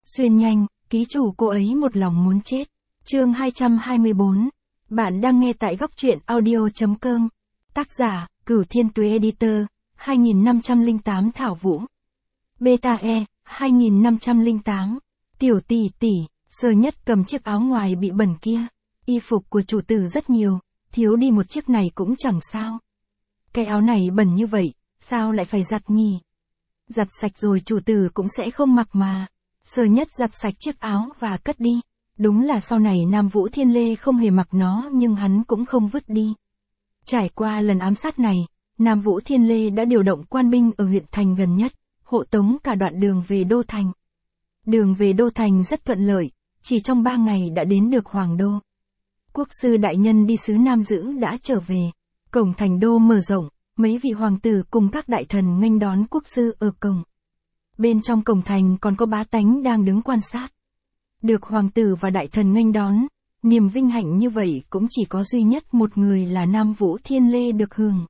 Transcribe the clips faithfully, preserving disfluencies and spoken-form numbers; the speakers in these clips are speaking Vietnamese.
Xuyên nhanh, ký chủ cô ấy một lòng muốn chết. Chương hai trăm hai mươi bốn. Bạn đang nghe tại góc truyện audio chấm com. Tác giả, Cửu Thiên Tuế Editor, hai nghìn năm trăm lẻ tám Thảo Vũ. Beta E, hai nghìn năm trăm lẻ tám. Tiểu tỷ tỷ, Sơ Nhất cầm chiếc áo ngoài bị bẩn kia. Y phục của chủ tử rất nhiều, thiếu đi một chiếc này cũng chẳng sao. Cái áo này bẩn như vậy, sao lại phải giặt nhỉ? Giặt sạch rồi chủ tử cũng sẽ không mặc mà. Sơ Nhất giặt sạch chiếc áo và cất đi. Đúng là sau này Nam Vũ Thiên Lê không hề mặc nó nhưng hắn cũng không vứt đi. Trải qua lần ám sát này, Nam Vũ Thiên Lê đã điều động quan binh ở huyện thành gần nhất, hộ tống cả đoạn đường về Đô Thành. Đường về Đô Thành rất thuận lợi, chỉ trong ba ngày đã đến được Hoàng Đô. Quốc sư đại nhân đi sứ Nam Dữ đã trở về, cổng thành đô mở rộng, mấy vị hoàng tử cùng các đại thần nghênh đón quốc sư ở cổng. Bên trong cổng thành còn có bá tánh đang đứng quan sát. Được hoàng tử và đại thần nghênh đón, niềm vinh hạnh như vậy cũng chỉ có duy nhất một người là Nam Vũ Thiên Lê được hưởng.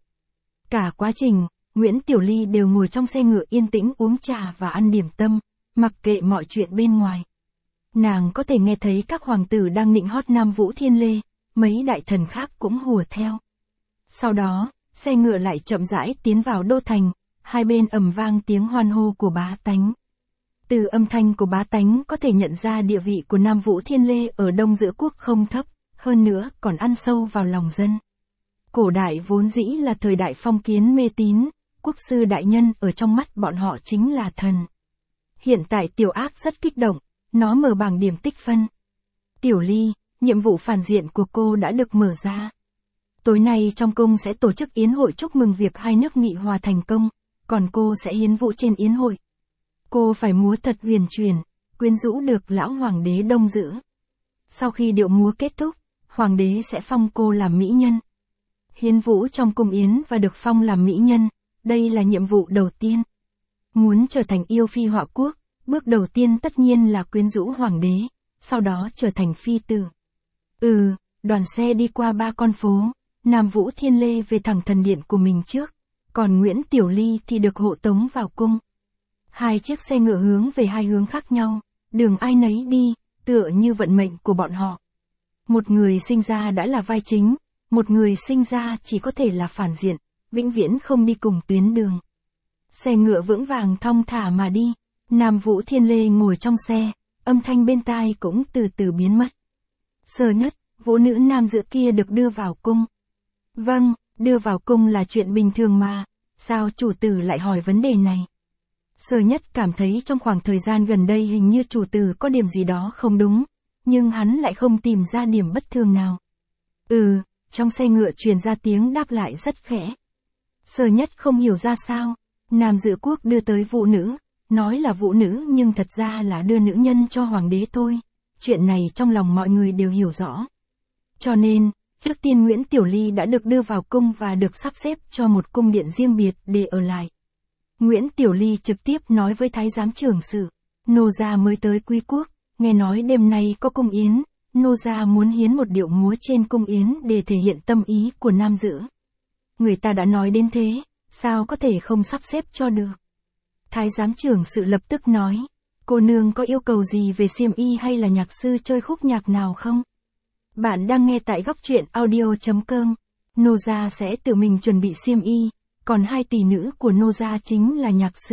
Cả quá trình, Nguyễn Tiểu Ly đều ngồi trong xe ngựa yên tĩnh uống trà và ăn điểm tâm, mặc kệ mọi chuyện bên ngoài. Nàng có thể nghe thấy các hoàng tử đang nịnh hót Nam Vũ Thiên Lê, mấy đại thần khác cũng hùa theo. Sau đó, xe ngựa lại chậm rãi tiến vào Đô Thành, hai bên ầm vang tiếng hoan hô của bá tánh. Từ âm thanh của bá tánh có thể nhận ra địa vị của Nam Vũ Thiên Lê ở Đông Giữa Quốc không thấp, hơn nữa còn ăn sâu vào lòng dân. Cổ đại vốn dĩ là thời đại phong kiến mê tín, quốc sư đại nhân ở trong mắt bọn họ chính là thần. Hiện tại Tiểu Ác rất kích động, nó mở bảng điểm tích phân. Tiểu Ly, nhiệm vụ phản diện của cô đã được mở ra. Tối nay trong cung sẽ tổ chức yến hội chúc mừng việc hai nước nghị hòa thành công, còn cô sẽ hiến vũ trên yến hội. Cô phải múa thật huyền chuyển, quyến rũ được lão hoàng đế Đông Dữ. Sau khi điệu múa kết thúc, hoàng đế sẽ phong cô làm mỹ nhân. Hiến vũ trong cung yến và được phong làm mỹ nhân, đây là nhiệm vụ đầu tiên. Muốn trở thành yêu phi họa quốc, bước đầu tiên tất nhiên là quyến rũ hoàng đế, sau đó trở thành phi tử. Ừ, đoàn xe đi qua ba con phố, Nam Vũ Thiên Lê về thẳng thần điện của mình trước, còn Nguyễn Tiểu Ly thì được hộ tống vào cung. Hai chiếc xe ngựa hướng về hai hướng khác nhau, đường ai nấy đi, tựa như vận mệnh của bọn họ. Một người sinh ra đã là vai chính, một người sinh ra chỉ có thể là phản diện, vĩnh viễn không đi cùng tuyến đường. Xe ngựa vững vàng thong thả mà đi, Nam Vũ Thiên Lê ngồi trong xe, âm thanh bên tai cũng từ từ biến mất. Sơ Nhất, vũ nữ nam giữa kia được đưa vào cung. Vâng, đưa vào cung là chuyện bình thường mà, sao chủ tử lại hỏi vấn đề này? Sơ Nhất cảm thấy trong khoảng thời gian gần đây hình như chủ tử có điểm gì đó không đúng, nhưng hắn lại không tìm ra điểm bất thường nào. Ừ, trong xe ngựa truyền ra tiếng đáp lại rất khẽ. Sơ Nhất không hiểu ra sao, Nam Dự Quốc đưa tới vũ nữ, nói là vũ nữ nhưng thật ra là đưa nữ nhân cho hoàng đế thôi, chuyện này trong lòng mọi người đều hiểu rõ. Cho nên, trước tiên Nguyễn Tiểu Ly đã được đưa vào cung và được sắp xếp cho một cung điện riêng biệt để ở lại. Nguyễn Tiểu Ly trực tiếp nói với Thái giám trưởng sự, nô gia mới tới Quý Quốc, nghe nói đêm nay có cung yến, nô gia muốn hiến một điệu múa trên cung yến để thể hiện tâm ý của Nam Dữ. Người ta đã nói đến thế, sao có thể không sắp xếp cho được? Thái giám trưởng sự lập tức nói, cô nương có yêu cầu gì về xiêm y hay là nhạc sư chơi khúc nhạc nào không? Bạn đang nghe tại góc truyện audio chấm com, nô gia sẽ tự mình chuẩn bị xiêm y, còn hai tỷ nữ của nô gia chính là nhạc sư.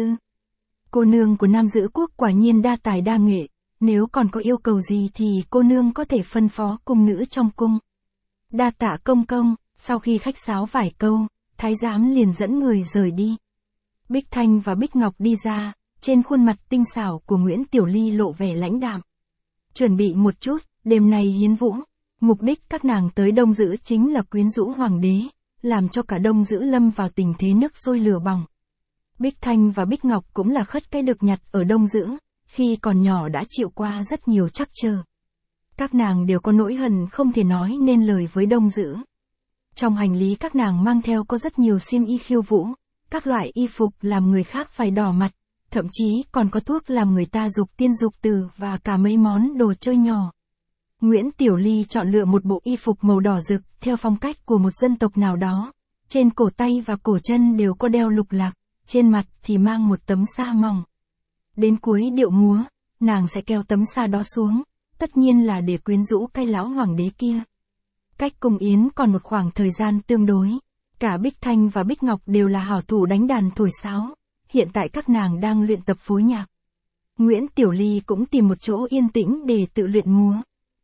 Cô nương của Nam Dữ Quốc quả nhiên đa tài đa nghệ, nếu còn có yêu cầu gì thì cô nương có thể phân phó cung nữ trong cung. Đa tạ công công, sau khi khách sáo vài câu, thái giám liền dẫn người rời đi. Bích Thanh và Bích Ngọc đi ra, trên khuôn mặt tinh xảo của Nguyễn Tiểu Ly lộ vẻ lãnh đạm. Chuẩn bị một chút, đêm nay hiến vũ, mục đích các nàng tới Đông Dữ chính là quyến rũ hoàng đế, làm cho cả Đông Dữ lâm vào tình thế nước sôi lửa bỏng. Bích Thanh và Bích Ngọc cũng là khất cái được nhặt ở Đông Dữ, khi còn nhỏ đã chịu qua rất nhiều trắc trở. Các nàng đều có nỗi hận không thể nói nên lời với Đông Dữ. Trong hành lý các nàng mang theo có rất nhiều xiêm y khiêu vũ, các loại y phục làm người khác phải đỏ mặt, thậm chí còn có thuốc làm người ta dục tiên dục tử và cả mấy món đồ chơi nhỏ. Nguyễn Tiểu Ly chọn lựa một bộ y phục màu đỏ rực theo phong cách của một dân tộc nào đó, trên cổ tay và cổ chân đều có đeo lục lạc, trên mặt thì mang một tấm sa mỏng. Đến cuối điệu múa, nàng sẽ kéo tấm sa đó xuống, tất nhiên là để quyến rũ cái lão hoàng đế kia. Cách cung yến còn một khoảng thời gian tương đối. Cả Bích Thanh và Bích Ngọc đều là hảo thủ đánh đàn thổi sáo, hiện tại các nàng đang luyện tập phối nhạc. Nguyễn Tiểu Ly cũng tìm một chỗ yên tĩnh để tự luyện múa.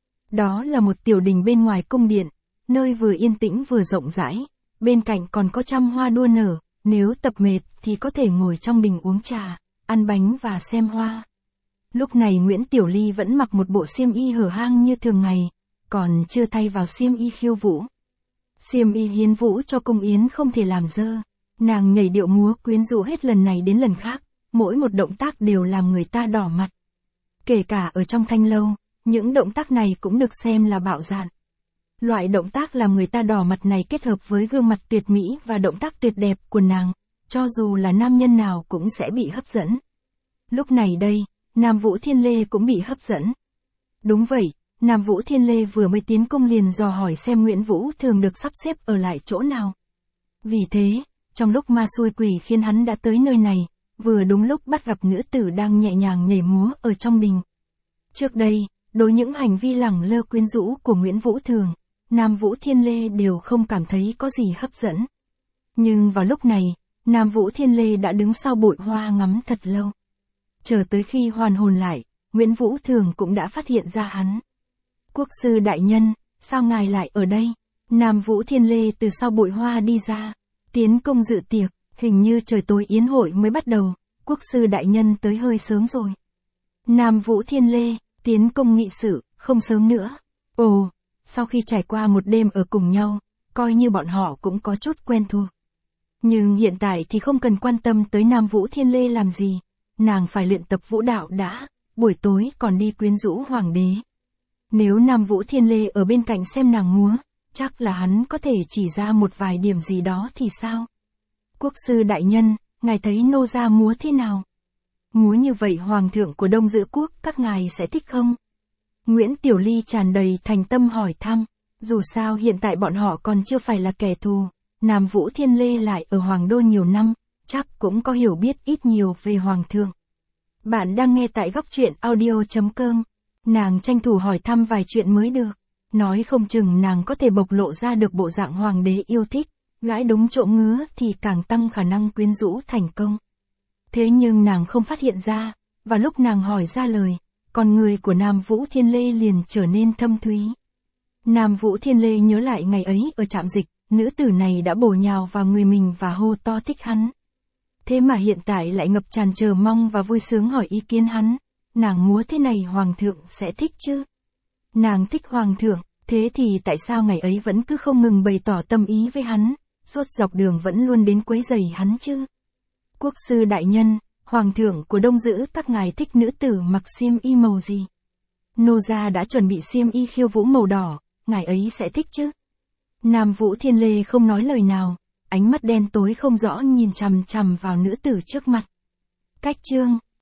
Đó là một tiểu đình bên ngoài cung điện, nơi vừa yên tĩnh vừa rộng rãi, bên cạnh còn có trăm hoa đua nở, nếu tập mệt thì có thể ngồi trong đình uống trà, ăn bánh và xem hoa. Lúc này Nguyễn Tiểu Ly vẫn mặc một bộ xiêm y hở hang như thường ngày, còn chưa thay vào xiêm y khiêu vũ. Xiêm y hiến vũ cho cung yến không thể làm dơ, nàng nhảy điệu múa quyến rũ hết lần này đến lần khác, mỗi một động tác đều làm người ta đỏ mặt. Kể cả ở trong thanh lâu, những động tác này cũng được xem là bạo dạn. Loại động tác làm người ta đỏ mặt này kết hợp với gương mặt tuyệt mỹ và động tác tuyệt đẹp của nàng, cho dù là nam nhân nào cũng sẽ bị hấp dẫn. Lúc này đây, Nam Vũ Thiên Lê cũng bị hấp dẫn. Đúng vậy, Nam Vũ Thiên Lê vừa mới tiến cung liền dò hỏi xem Nguyễn Vũ Thường được sắp xếp ở lại chỗ nào. Vì thế, trong lúc ma xui quỷ khiến hắn đã tới nơi này, vừa đúng lúc bắt gặp nữ tử đang nhẹ nhàng nhảy múa ở trong đình. Trước đây, đối những hành vi lẳng lơ quyến rũ của Nguyễn Vũ Thường, Nam Vũ Thiên Lê đều không cảm thấy có gì hấp dẫn. Nhưng vào lúc này, Nam Vũ Thiên Lê đã đứng sau bụi hoa ngắm thật lâu. Chờ tới khi hoàn hồn lại, Nguyễn Vũ Thường cũng đã phát hiện ra hắn. Quốc sư đại nhân, sao ngài lại ở đây? Nam Vũ Thiên Lê từ sau bụi hoa đi ra, tiến công dự tiệc, hình như trời tối yến hội mới bắt đầu, quốc sư đại nhân tới hơi sớm rồi. Nam Vũ Thiên Lê, tiến công nghị sự, không sớm nữa. Ồ, sau khi trải qua một đêm ở cùng nhau, coi như bọn họ cũng có chút quen thuộc. Nhưng hiện tại thì không cần quan tâm tới Nam Vũ Thiên Lê làm gì, nàng phải luyện tập vũ đạo đã, buổi tối còn đi quyến rũ hoàng đế. Nếu Nam Vũ Thiên Lê ở bên cạnh xem nàng múa, chắc là hắn có thể chỉ ra một vài điểm gì đó thì sao? Quốc sư đại nhân, ngài thấy nô gia múa thế nào? Múa như vậy hoàng thượng của Đông Dự Quốc các ngài sẽ thích không? Nguyễn Tiểu Ly tràn đầy thành tâm hỏi thăm, dù sao hiện tại bọn họ còn chưa phải là kẻ thù, Nam Vũ Thiên Lê lại ở Hoàng Đô nhiều năm, chắc cũng có hiểu biết ít nhiều về hoàng thượng. Bạn đang nghe tại góc truyện audio chấm com. Nàng tranh thủ hỏi thăm vài chuyện mới được, nói không chừng nàng có thể bộc lộ ra được bộ dạng hoàng đế yêu thích, gãi đúng chỗ ngứa thì càng tăng khả năng quyến rũ thành công. Thế nhưng nàng không phát hiện ra, và lúc nàng hỏi ra lời, con người của Nam Vũ Thiên Lê liền trở nên thâm thúy. Nam Vũ Thiên Lê nhớ lại ngày ấy ở trạm dịch, nữ tử này đã bổ nhào vào người mình và hô to thích hắn. Thế mà hiện tại lại ngập tràn chờ mong và vui sướng hỏi ý kiến hắn, nàng múa thế này hoàng thượng sẽ thích chứ? Nàng thích hoàng thượng, thế thì tại sao ngày ấy vẫn cứ không ngừng bày tỏ tâm ý với hắn, suốt dọc đường vẫn luôn đến quấy rầy hắn chứ? Quốc sư đại nhân, hoàng thượng của Đông Dữ các ngài thích nữ tử mặc xiêm y màu gì? Nô gia đã chuẩn bị xiêm y khiêu vũ màu đỏ, ngài ấy sẽ thích chứ? Nam Vũ Thiên Lê không nói lời nào, ánh mắt đen tối không rõ nhìn chằm chằm vào nữ tử trước mặt. Cách chương